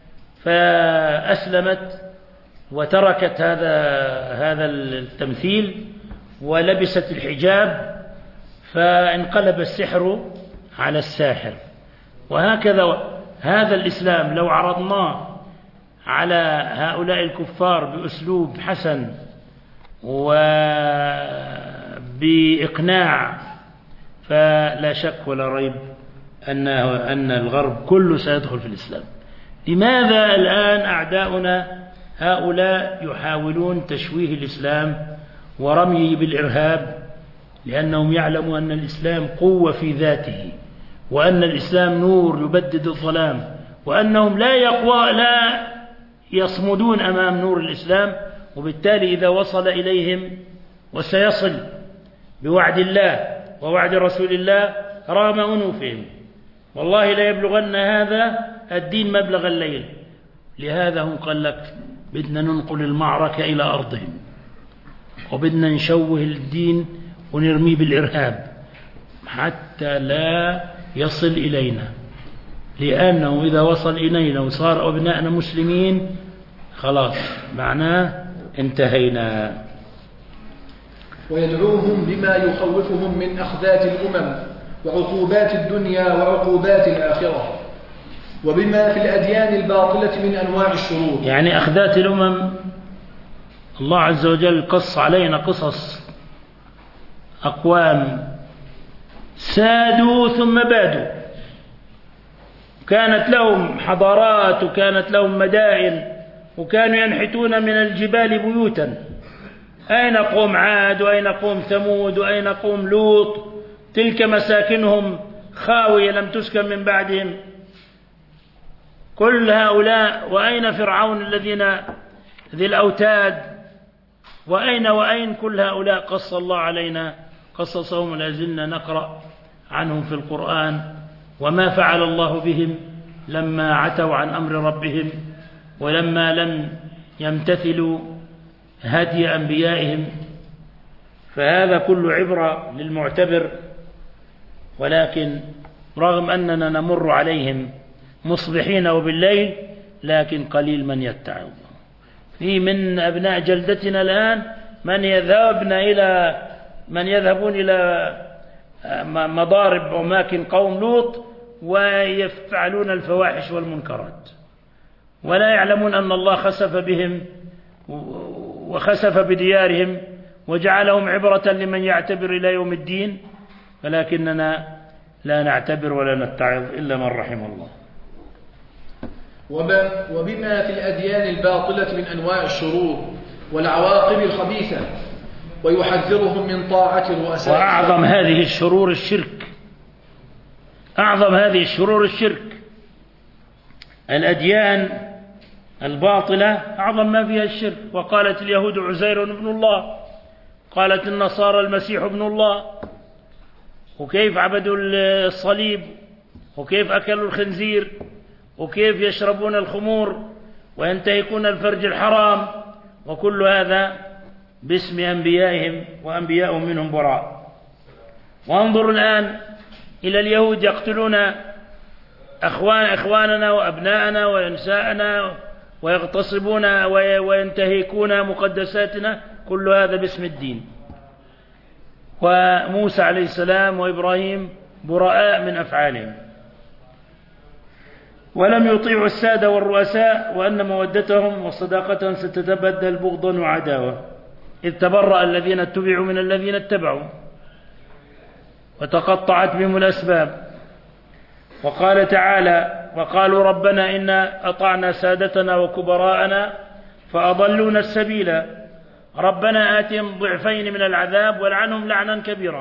فأسلمت وتركت هذا هذا التمثيل ولبست الحجاب، فانقلب السحر على الساحر. وهكذا هذا الإسلام لو عرضناه على هؤلاء الكفار بأسلوب حسن وبإقناع فلا شك ولا ريب أنه أن الغرب كله سيدخل في الإسلام. لماذا الآن أعداؤنا هؤلاء يحاولون تشويه الإسلام ورميه بالإرهاب؟ لأنهم يعلموا أن الإسلام قوة في ذاته، وأن الإسلام نور يبدد الظلام، وأنهم لا يقوى لا يصمدون أمام نور الإسلام، وبالتالي إذا وصل إليهم وسيصل بوعد الله ووعد رسول الله رغم أنوفهم والله لا يبلغن هذا الدين مبلغ الليل. لهذا هم قال لك بدنا ننقل المعركة إلى أرضهم، وبدنا نشوه الدين ونرميه بالإرهاب حتى لا يصل إلينا، لأنه إذا وصل إلينا وصار أبنائنا مسلمين خلاص معناه انتهينا. ويدعوهم بما يخوفهم من أخذات الأمم وعقوبات الدنيا وعقوبات الآخرة، وبما في الأديان الباطلة من أنواع الشرور. يعني أخذات الأمم الله عز وجل قص علينا قصص أقوام سادوا ثم بادوا، كانت لهم حضارات وكانت لهم مدائن وكانوا ينحتون من الجبال بيوتا. أين قوم عاد وأين قوم ثمود وأين قوم لوط؟ تلك مساكنهم خاوية لم تسكن من بعدهم. كل هؤلاء. وأين فرعون الذين ذي الأوتاد؟ وأين وأين كل هؤلاء قص الله علينا قصصهم ولا زلنا نقرأ عنهم في القرآن، وما فعل الله بهم لما عتوا عن أمر ربهم ولما لم يمتثلوا هدي أنبيائهم. فهذا كله عبرة للمعتبر، ولكن رغم أننا نمر عليهم مصبحين وبالليل لكن قليل من يتعظ. في من أبناء جلدتنا الآن من يذهبن إلى من يذهبون إلى مضارب أماكن قوم لوط ويفعلون الفواحش والمنكرات، ولا يعلمون أن الله خسف بهم وخسف بديارهم وجعلهم عبرة لمن يعتبر إلى يوم الدين، ولكننا لا نعتبر ولا نتعظ إلا من رحم الله. وبما في الأديان الباطلة من أنواع الشرور والعواقب الخبيثة، ويحذرهم من طاعة الرؤساء. وأعظم هذه الشرور الشرك، أعظم هذه الشرور الشرك. الأديان الباطلة أعظم ما فيها الشرك. وقالت اليهود عزير ابن الله، قالت النصارى المسيح ابن الله، وكيف عبدوا الصليب، وكيف أكلوا الخنزير، وكيف يشربون الخمور وينتهكون الفرج الحرام، وكل هذا باسم أنبيائهم وأنبياءهم منهم براء. وانظروا الآن إلى اليهود يقتلون أخوان إخواننا وأبناءنا ونساءنا ويغتصبون وينتهكون مقدساتنا، كل هذا باسم الدين. وموسى عليه السلام وإبراهيم براء من أفعالهم، ولم يطيعوا السادة والرؤساء، وأن مودتهم وصداقتهم ستتبدل بغضا وعداوة، إذ تبرأ الذين اتبعوا من الذين اتبعوا وتقطعت بهم الأسباب. وقال تعالى: وقالوا ربنا إنا أطعنا سادتنا وكبراءنا فأضلونا السبيل ربنا آتهم ضعفين من العذاب والعنهم لعنا كبيرا.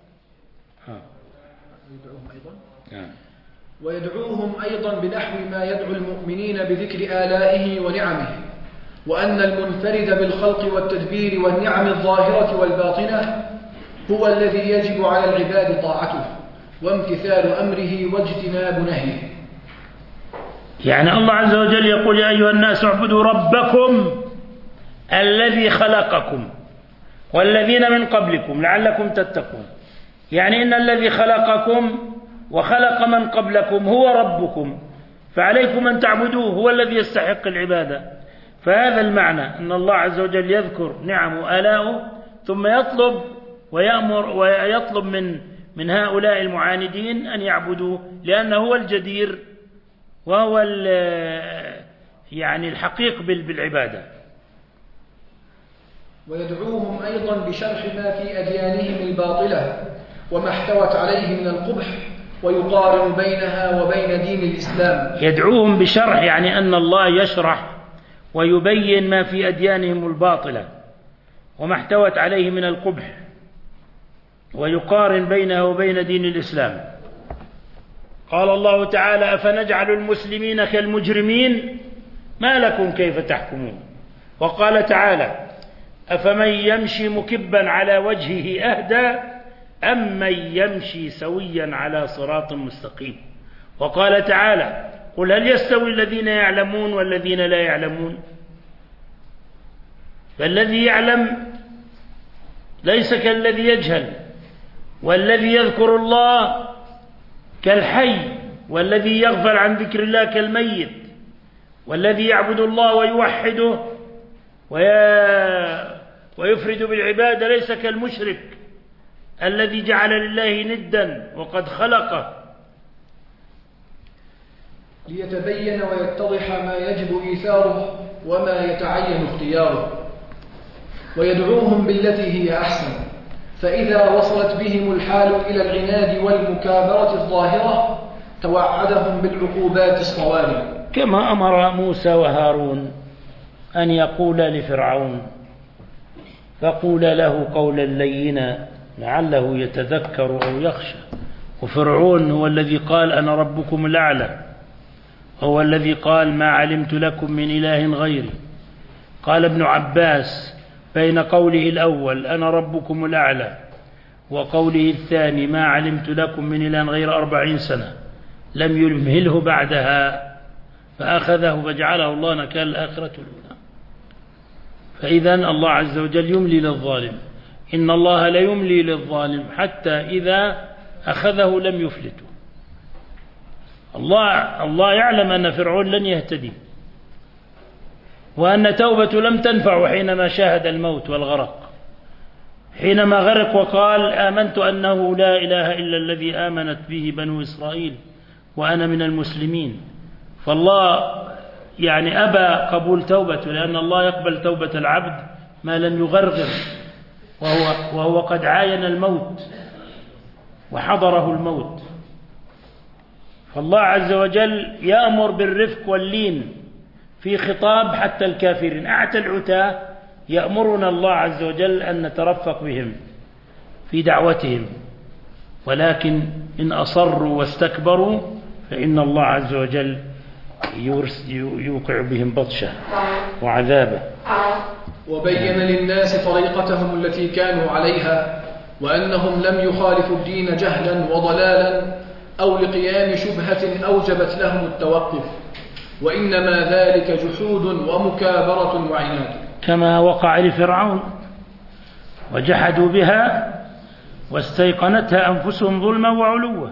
ويدعوهم أيضا بنحو ما يدعو المؤمنين بذكر آلائه ونعمه، وأن المنفرد بالخلق والتدبير والنعم الظاهرة والباطنة هو الذي يجب على العباد طاعته وامتثال أمره واجتناب نهيه. يعني الله عز وجل يقول يا أيها الناس اعبدوا ربكم الذي خلقكم والذين من قبلكم لعلكم تتقون. يعني إن الذي خلقكم وخلق من قبلكم هو ربكم، فعليكم أن تعبدوه، هو الذي يستحق العبادة. فهذا المعنى أن الله عز وجل يذكر نعم وآلاؤه ثم يطلب ويأمر ويطلب من من هؤلاء المعاندين أن يعبدوه، لأنه هو الجدير وهو يعني الحقيق بالعبادة. ويدعوهم أيضا بشرح ما في أديانهم الباطلة وما احتوت عليه من القبح، ويقارن بينها وبين دين الإسلام. يدعوهم بشرح يعني أن الله يشرح ويبين ما في أديانهم الباطلة وما احتوت عليه من القبح، ويقارن بينها وبين دين الإسلام. قال الله تعالى أفنجعل المسلمين كالمجرمين ما لكم كيف تحكمون. وقال تعالى أفمن يمشي مكبا على وجهه أهدى أم من يمشي سويا على صراط مستقيم. وقال تعالى قل هل يستوي الذين يعلمون والذين لا يعلمون. فالذي يعلم ليس كالذي يجهل، والذي يذكر الله كالحي، والذي يغفل عن ذكر الله كالميت، والذي يعبد الله ويوحده ويفرد بالعبادة ليس كالمشرك الذي جعل لله ندا وقد خلقه. ليتبين ويتضح ما يجب إيثاره وما يتعين اختياره. ويدعوهم بالتي هي أحسن، فإذا وصلت بهم الحال إلى العناد والمكابرة الظاهرة توعدهم بالعقوبات الصوارم، كما أمر موسى وهارون أن يقول لفرعون فقول له قولا لينا لعله يتذكر أو يخشى. وفرعون هو الذي قال أنا ربكم الأعلى، هو الذي قال ما علمت لكم من إله غيري. قال ابن عباس بين قوله الأول أنا ربكم الأعلى وقوله الثاني ما علمت لكم من إله غير أربعين سنة لم يمهله بعدها فأخذه فجعله الله نكال الآخرة الأولى. فإذا الله عز وجل يملي للظالم، إن الله لا يملي للظالم حتى إذا أخذه لم يفلته. الله, الله يعلم أن فرعون لن يهتدي، وأن توبة لم تنفع حينما شاهد الموت والغرق، حينما غرق وقال آمنت أنه لا إله إلا الذي آمنت به بنو إسرائيل وأنا من المسلمين. فالله يعني أبى قبول توبته، لأن الله يقبل توبة العبد ما لم يغرغر وهو, وهو قد عاين الموت وحضره الموت. فالله عز وجل يأمر بالرفق واللين في خطاب حتى الكافرين. أعتى العتاة يأمرنا الله عز وجل أن نترفق بهم في دعوتهم، ولكن إن أصروا واستكبروا فإن الله عز وجل يوقع بهم بطشة وعذابه. وبين للناس طريقتهم التي كانوا عليها، وأنهم لم يخالفوا الدين جهلا وضلالا أو لقيام شبهة أوجبت لهم التوقف، وإنما ذلك جحود ومكابرة وعناد، كما وقع لفرعون وجحدوا بها واستيقنتها أنفسهم ظلما وعلوا.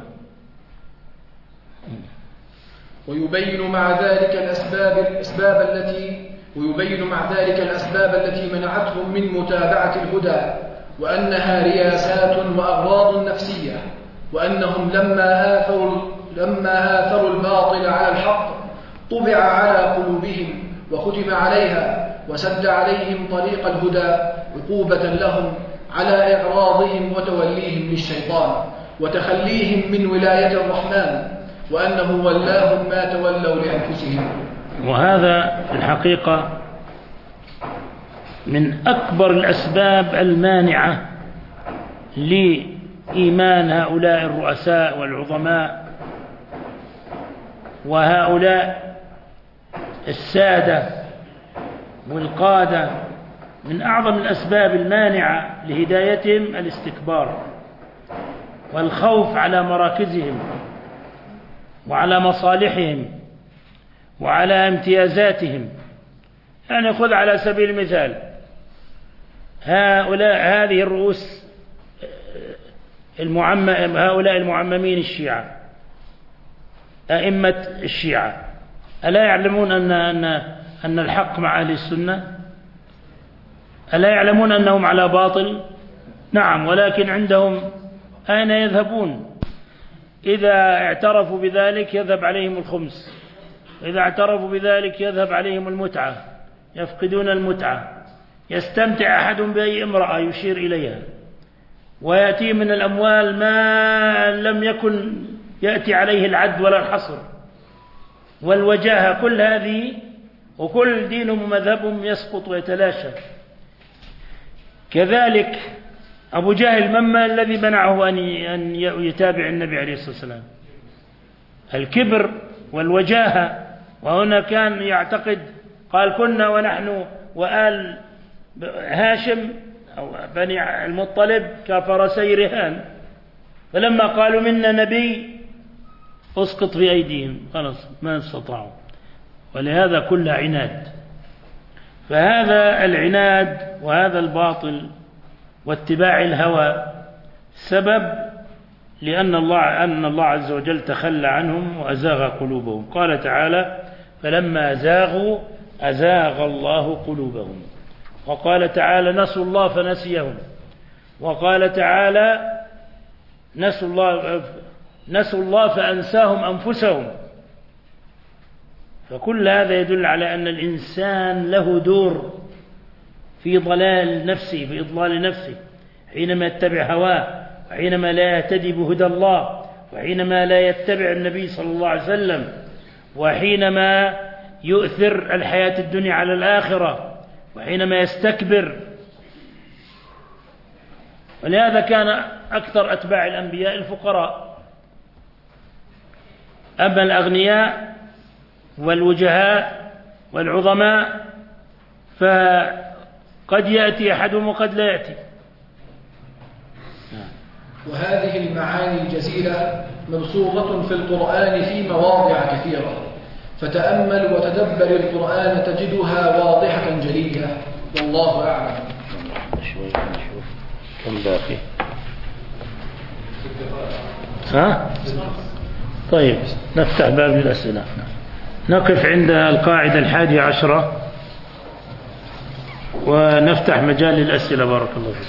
ويبين مع ذلك الأسباب الأسباب التي ويبين مع ذلك الأسباب التي منعتهم من متابعة الهدى، وأنها رياسات وأغراض نفسية، وأنهم لما آثروا لما آثروا الباطل على الحق طبع على قلوبهم وختم عليها وسد عليهم طريق الهدى عقوبة لهم على إعراضهم وتوليهم للشيطان وتخليهم من ولاية الرحمن، وأنه ولاهم ما تولوا لأنفسهم. وهذا في الحقيقة من أكبر الأسباب المانعة لإيمان هؤلاء الرؤساء والعظماء وهؤلاء السادة والقادة من أعظم الأسباب المانعة لهدايتهم الاستكبار والخوف على مراكزهم وعلى مصالحهم وعلى امتيازاتهم. يعني خذ على سبيل المثال هؤلاء هذه الرؤوس المعمم هؤلاء المعممين الشيعة أئمة الشيعة، ألا يعلمون أن أن أن الحق مع أهل السنة؟ ألا يعلمون أنهم على باطل؟ نعم، ولكن عندهم أين يذهبون؟ إذا اعترفوا بذلك يذهب عليهم الخمس، إذا اعترفوا بذلك يذهب عليهم المتعة، يفقدون المتعة. يستمتع أحد بأي امرأة يشير إليها، ويأتي من الأموال ما لم يكن يأتي عليه العد ولا الحصر والوجاهة. كل هذه وكل دينهم ومذهبهم يسقط ويتلاشى. كذلك أبو جهل مما الذي منعه أن يتابع النبي عليه الصلاة والسلام؟ الكبر والوجاهة. وهنا كان يعتقد، قال كنا ونحن وآل هاشم أو بني المطلب كفرسي رهان، فلما قالوا منا نبي أسقط في أيديهم، خلاص ما استطاعوا. ولهذا كل عناد. فهذا العناد وهذا الباطل واتباع الهوى سبب لأن الله أن الله عز وجل تخلى عنهم وأزاغ قلوبهم. قال تعالى: فلما زاغوا أزاغ الله قلوبهم. وقال تعالى: نسوا الله فنسيهم. وقال تعالى: نسوا الله نسوا الله فأنساهم أنفسهم. فكل هذا يدل على أن الإنسان له دور في ضلال نفسه، في إضلال نفسه، حينما يتبع هواه، وحينما لا يهتدي بهدى الله، وحينما لا يتبع النبي صلى الله عليه وسلم، وحينما يؤثر الحياة الدنيا على الآخرة، وحينما يستكبر. ولهذا كان أكثر أتباع الأنبياء الفقراء. أما الأغنياء والوجهاء والعظماء فقد يأتي أحدهم وقد لا يأتي. وهذه المعاني الجزيلة مبسوطة في القرآن في مواضع كثيرة، فتأمل وتدبر القرآن تجدها واضحة جلية، والله أعلم. شوي نشوف كم باقي. ها؟ طيب نفتح باب الأسئلة. نقف عند القاعدة الحادية عشرة ونفتح مجال للأسئلة. بارك الله فيك.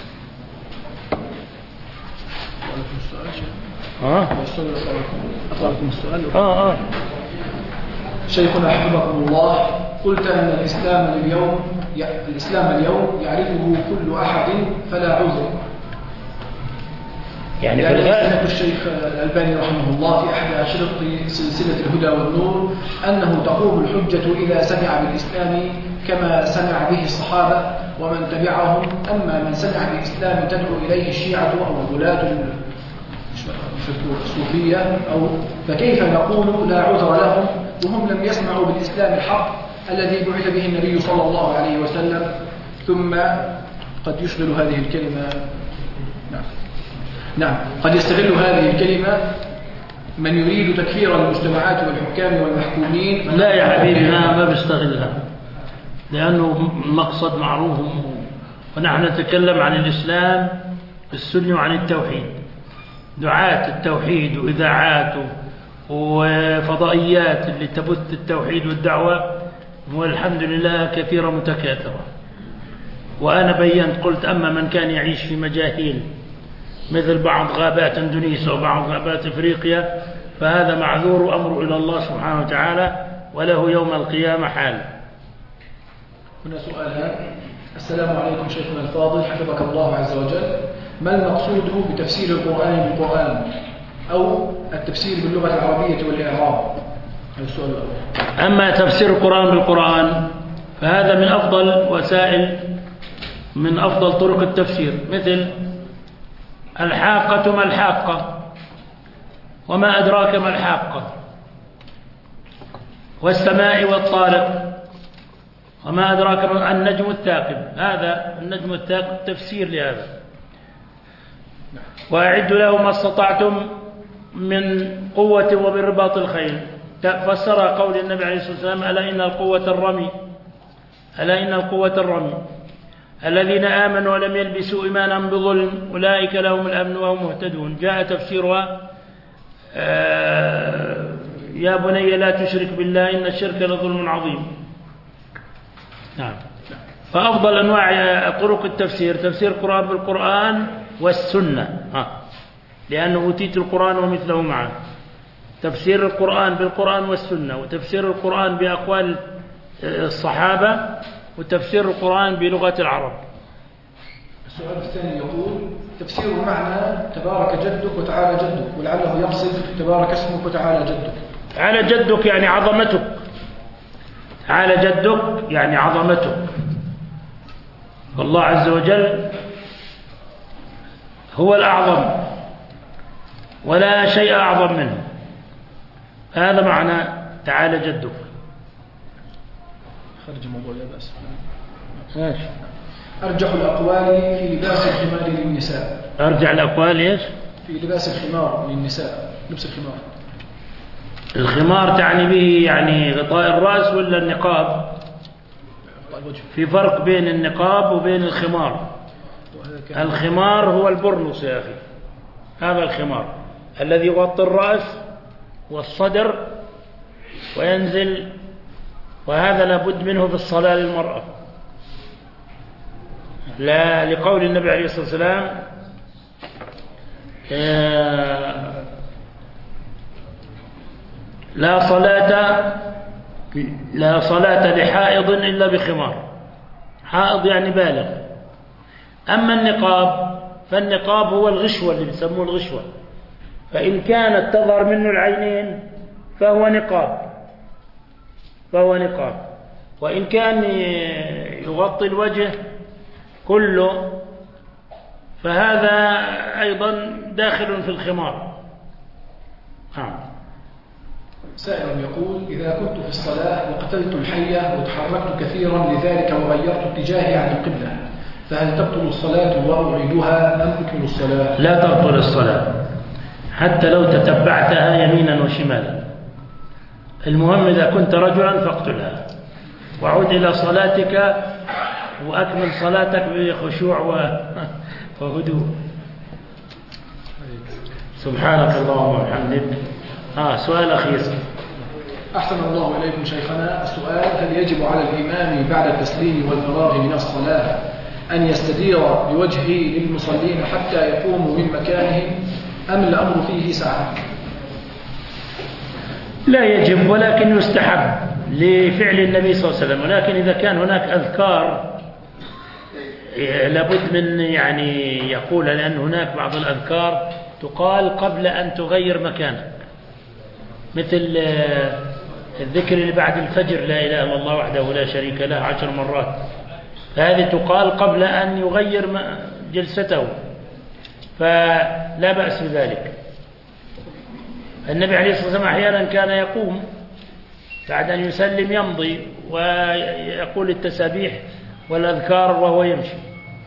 ها؟ أطلعكم السؤال. آه آه. شيخنا حفظكم الله، قلت أن الإسلام اليوم الإسلام اليوم يعرفه كل أحد فلا عذر. يعني يعني سمعت الشيخ الألباني رحمه الله في أحد أشرطة سلسلة الهدى والنور أنه تقوم الحجة إذا سمع بالإسلام كما سمع به الصحابة ومن تبعهم، أما من سمع بالإسلام تدعو إليه الشيعة أو الغلاة الصوفية أو فكيف نقول لا عذر لهم وهم لم يسمعوا بالإسلام الحق الذي بعث به النبي صلى الله عليه وسلم؟ ثم قد يشغل هذه الكلمة نعم نعم قد يستغل هذه الكلمة من يريد تكفير المجتمعات والحكام والمحكومين. لا يا حبيبي، ما ما بيستغلها، لأنه مقصد معروف. ونحن نتكلم عن الإسلام السني وعن التوحيد. دعاة التوحيد وإذاعات وفضائيات اللي تبث التوحيد والدعوة والحمد لله كثيرة متكاثرة. وأنا بينت قلت أما من كان يعيش في مجاهيل مثل بعض غابات اندونيسيا وبعض غابات افريقيا فهذا معذور وامره الى الله سبحانه وتعالى وله يوم القيامه حال. هنا سؤالان. السلام عليكم شيخنا الفاضل حفظك الله عز وجل، ما المقصود بتفسير القرآن بالقرآن أو التفسير باللغة العربية والإعراب؟ هذا السؤال الأول. أما تفسير القرآن بالقرآن فهذا من أفضل وسائل من أفضل طرق التفسير، مثل الحاقة ما الحاقة وما أدراك ما الحاقة والسماء والطارق وما أدراك ما النجم الثاقب، هذا النجم الثاقب تفسير لهذا. وأعدوا له ما استطعتم من قوة وبالرباط الخيل، فسر قول النبي عليه الصلاة والسلام: ألا إن القوة الرمي، ألا إن القوة الرمي، الذين آمنوا ولم يلبسوا إيمانا بظلم أولئك لهم الأمن وهم مهتدون. جاء تفسيرها: آه يا بني لا تشرك بالله إن الشرك لظلم عظيم. نعم. فأفضل أنواع طرق التفسير تفسير القرآن بالقرآن والسنة، ها، لأنه أوتيت القرآن ومثله معه. تفسير القرآن بالقرآن والسنة، وتفسير القرآن بأقوال الصحابة، وتفسير القرآن بلغة العرب. السؤال الثاني يقول: تفسير معنى تبارك جدك وتعالى جدك، ولعله يقصد تبارك اسمك وتعالى جدك. تعالى جدك يعني عظمتك، تعالى جدك يعني عظمتك. والله عز وجل هو الأعظم ولا شيء أعظم منه، هذا معنى تعالى جدك. خرج الموضوع لا بأس. ماشي. أرجح الأقوال في لباس الخمار للنساء. أرجع الأقوال إيش؟ في لباس الخمار للنساء، لبس الخمار. الخمار تعني به يعني غطاء الرأس ولا النقاب؟ في فرق بين النقاب وبين الخمار. الخمار هو البرنس يا أخي، هذا الخمار الذي يغطي الرأس والصدر وينزل، وهذا لابد منه في الصلاة للمرأة، لا لقول النبي عليه الصلاة والسلام: لا صلاة لا صلاة لحائض إلا بخمار. حائض يعني بالغ. أما النقاب فالنقاب هو الغشوة اللي بيسموه الغشوة، فإن كانت تظهر منه العينين فهو نقاب فهو نقاب وإن كان يغطي الوجه كله فهذا أيضا داخل في الخمار. نعم. سائل يقول: إذا كنت في الصلاة وقتلت الحية وتحركت كثيرا لذلك وغيرت اتجاهي عن القبلة، فهل تبطل الصلاة وأعيدها أم أكمل الصلاة؟ لا تبطل الصلاة حتى لو تتبعتها يمينا وشمالا. المهم إذا كنت رجلا فاقتلها وعود إلى صلاتك وأكمل صلاتك بخشوع وهدوء. سبحانك اللهم وبحمدك. آه سؤال أخير. أحسن الله إليكم شيخنا. السؤال: هل يجب على الإمام بعد التسليم والفراغ من الصلاة أن يستدير بوجهه للمصلين حتى يقوموا من مكانهم أم الأمر فيه سعة؟ لا يجب ولكن يستحب لفعل النبي صلى الله عليه وسلم، ولكن إذا كان هناك أذكار لابد من يعني يقول، لأن هناك بعض الأذكار تقال قبل أن تغير مكانك، مثل الذكر اللي بعد الفجر: لا إله إلا الله وحده لا شريك له عشر مرات، فهذه تقال قبل أن يغير جلسته، فلا بأس بذلك. النبي عليه الصلاة والسلام أحيانا كان يقوم بعد أن يسلم يمضي ويقول التسابيح والأذكار وهو يمشي.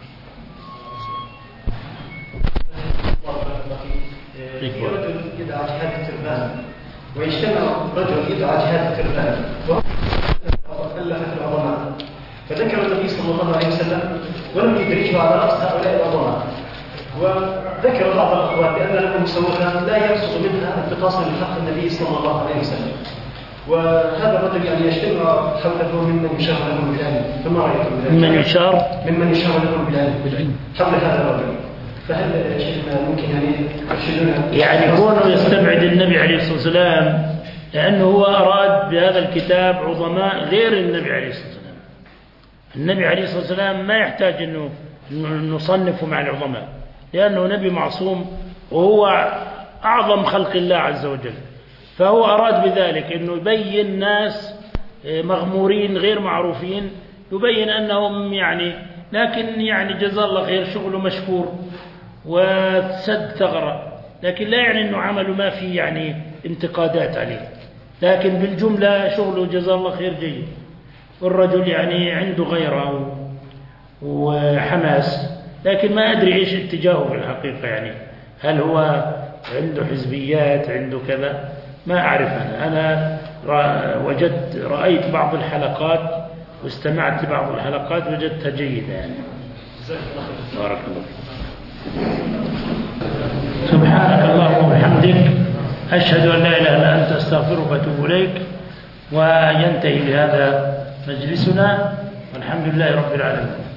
رجل يدعى جهاد التربان ويجتمع رجل يدعى جهاد التربان وألفت العظماء، فذكر النبي صلى الله عليه وسلم ولم يدرجه على رأس هؤلاء العظماء، وذكر بعض الأقوال بأن لهم مسوخا لا يقصد منها انتقاصا لحق النبي صلى الله عليه وسلم، وهذا الرجل يعني يجتمع حوله ممن يشار له بالعلم، فما رأيكم بذلك؟ ممن يشار ممن يشار له بالعلم حول هذا الرجل، فهل شيخنا ممكن يعني يرشدنا؟ يعني كونه يستبعد النبي عليه الصلاة والسلام لأنه هو أراد بهذا الكتاب عظماء غير النبي عليه الصلاة والسلام. النبي عليه الصلاة والسلام ما يحتاج أنه نصنفه مع العظماء، لأنه نبي معصوم وهو أعظم خلق الله عز وجل، فهو أراد بذلك أنه يبين ناس مغمورين غير معروفين، يبين أنهم يعني، لكن يعني جزا الله خير شغله مشكور وسد ثغرة، لكن لا يعني أنه عمله ما فيه يعني انتقادات عليه، لكن بالجملة شغله جزا الله خير جيد. والرجل يعني عنده غيرة وحماس، لكن ما أدري إيش اتجاهه في الحقيقة، يعني هل هو عنده حزبيات، عنده كذا، ما أعرف. أنا أنا وجدت رأيت بعض الحلقات واستمعت لبعض الحلقات وجدتها جيدة يعني. بارك الله فيك. سبحانك اللهم وبحمدك أشهد أن لا إله إلا أنت أستغفرك وأتوب إليك. وينتهي بهذا مجلسنا والحمد لله رب العالمين.